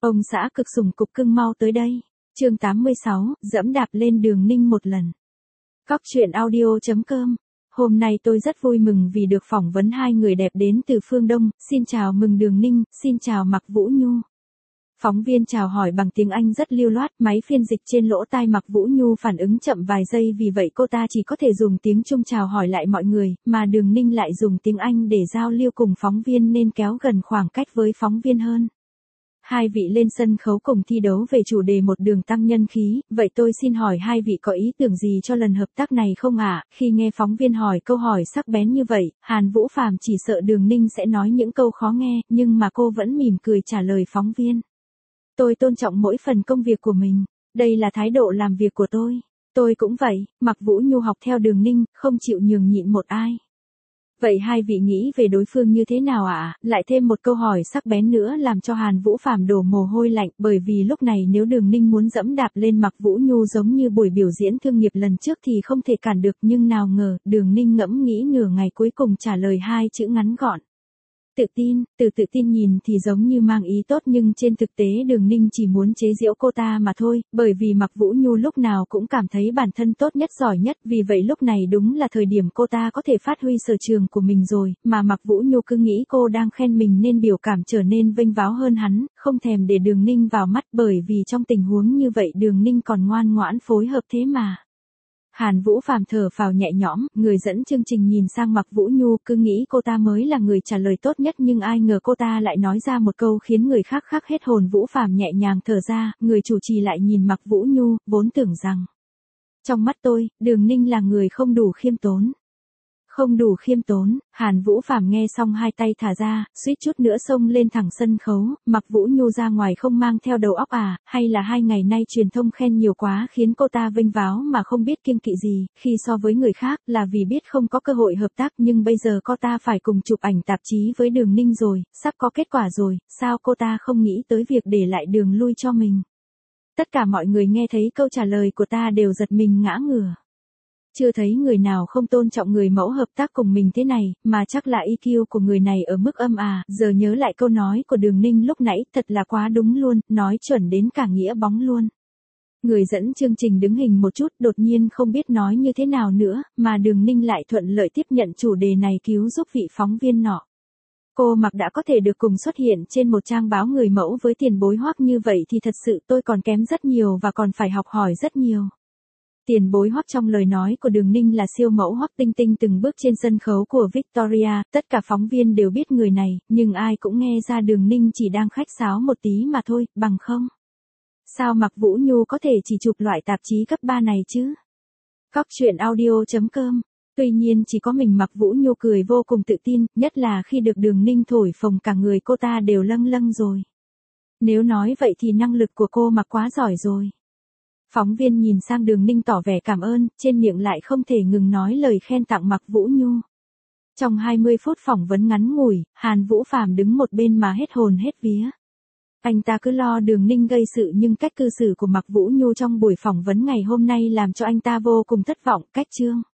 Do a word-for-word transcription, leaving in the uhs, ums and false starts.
Ông xã cực sủng cục cưng mau tới đây. Chương tám mươi sáu, dẫm đạp lên đường ninh một lần. Cóc truyện audio chấm com. Hôm nay tôi rất vui mừng vì được phỏng vấn hai người đẹp đến từ phương Đông. Xin chào mừng Đường Ninh, xin chào Mạc Vũ Nhu. Phóng viên chào hỏi bằng tiếng Anh rất lưu loát, máy phiên dịch trên lỗ tai Mạc Vũ Nhu phản ứng chậm vài giây, vì vậy cô ta chỉ có thể dùng tiếng Trung chào hỏi lại mọi người, mà Đường Ninh lại dùng tiếng Anh để giao lưu cùng phóng viên nên kéo gần khoảng cách với phóng viên hơn. Hai vị lên sân khấu cùng thi đấu về chủ đề một đường tăng nhân khí, vậy tôi xin hỏi hai vị có ý tưởng gì cho lần hợp tác này không ạ? À? Khi nghe phóng viên hỏi câu hỏi sắc bén như vậy, Hàn Vũ Phàm chỉ sợ Đường Ninh sẽ nói những câu khó nghe, nhưng mà cô vẫn mỉm cười trả lời phóng viên. Tôi tôn trọng mỗi phần công việc của mình, đây là thái độ làm việc của tôi. Tôi cũng vậy, Mạc Vũ Nhu học theo Đường Ninh, không chịu nhường nhịn một ai. Vậy hai vị nghĩ về đối phương như thế nào ạ? À? Lại thêm một câu hỏi sắc bén nữa làm cho Hàn Vũ Phàm đổ mồ hôi lạnh, bởi vì lúc này nếu Đường Ninh muốn dẫm đạp lên Mạc Vũ Nhu giống như buổi biểu diễn thương nghiệp lần trước thì không thể cản được, nhưng nào ngờ, Đường Ninh ngẫm nghĩ nửa ngày cuối cùng trả lời hai chữ ngắn gọn. Tự tin. Từ tự tin nhìn thì giống như mang ý tốt, nhưng trên thực tế Đường Ninh chỉ muốn chế giễu cô ta mà thôi, bởi vì Mạc Vũ Nhu lúc nào cũng cảm thấy bản thân tốt nhất giỏi nhất, vì vậy lúc này đúng là thời điểm cô ta có thể phát huy sở trường của mình rồi, mà Mạc Vũ Nhu cứ nghĩ cô đang khen mình nên biểu cảm trở nên vênh váo hơn hắn, không thèm để Đường Ninh vào mắt, bởi vì trong tình huống như vậy Đường Ninh còn ngoan ngoãn phối hợp thế mà. Hàn Vũ Phàm thở phào nhẹ nhõm, người dẫn chương trình nhìn sang Mạc Vũ Nhu, cứ nghĩ cô ta mới là người trả lời tốt nhất, nhưng ai ngờ cô ta lại nói ra một câu khiến người khác khác hết hồn. Vũ Phàm nhẹ nhàng thở ra, người chủ trì lại nhìn Mạc Vũ Nhu, vốn tưởng rằng trong mắt tôi, Đường Ninh là người không đủ khiêm tốn. Không đủ khiêm tốn. Hàn Vũ Phàm nghe xong hai tay thả ra, suýt chút nữa xông lên thẳng sân khấu. Mạc Vũ Nhu ra ngoài không mang theo đầu óc à, hay là hai ngày nay truyền thông khen nhiều quá khiến cô ta vênh váo mà không biết kiêng kỵ gì, khi so với người khác là vì biết không có cơ hội hợp tác, nhưng bây giờ cô ta phải cùng chụp ảnh tạp chí với Đường Ninh rồi, sắp có kết quả rồi, sao cô ta không nghĩ tới việc để lại đường lui cho mình? Tất cả mọi người nghe thấy câu trả lời của ta đều giật mình ngã ngửa. Chưa thấy người nào không tôn trọng người mẫu hợp tác cùng mình thế này, mà chắc là i kiu của người này ở mức âm à. Giờ nhớ lại câu nói của Đường Ninh lúc nãy, thật là quá đúng luôn, nói chuẩn đến cả nghĩa bóng luôn. Người dẫn chương trình đứng hình một chút, đột nhiên không biết nói như thế nào nữa, mà Đường Ninh lại thuận lợi tiếp nhận chủ đề này cứu giúp vị phóng viên nọ. Cô Mạc đã có thể được cùng xuất hiện trên một trang báo người mẫu với tiền bối Hoắc như vậy thì thật sự tôi còn kém rất nhiều và còn phải học hỏi rất nhiều. Tiền bối Hoắc trong lời nói của Đường Ninh là siêu mẫu Hoắc Tinh Tinh từng bước trên sân khấu của Victoria, tất cả phóng viên đều biết người này, nhưng ai cũng nghe ra Đường Ninh chỉ đang khách sáo một tí mà thôi, bằng không. Sao Mạc Vũ Nhu có thể chỉ chụp loại tạp chí cấp ba này chứ? Cóc truyện audio chấm com. Tuy nhiên chỉ có mình Mạc Vũ Nhu cười vô cùng tự tin, nhất là khi được Đường Ninh thổi phồng cả người cô ta đều lâng lâng rồi. Nếu nói vậy thì năng lực của cô Mạc quá giỏi rồi. Phóng viên nhìn sang Đường Ninh tỏ vẻ cảm ơn, trên miệng lại không thể ngừng nói lời khen tặng Mạc Vũ Nhu. Trong hai mươi phút phỏng vấn ngắn ngủi, Hàn Vũ Phàm đứng một bên mà hết hồn hết vía. Anh ta cứ lo Đường Ninh gây sự, nhưng cách cư xử của Mạc Vũ Nhu trong buổi phỏng vấn ngày hôm nay làm cho anh ta vô cùng thất vọng. Cách chương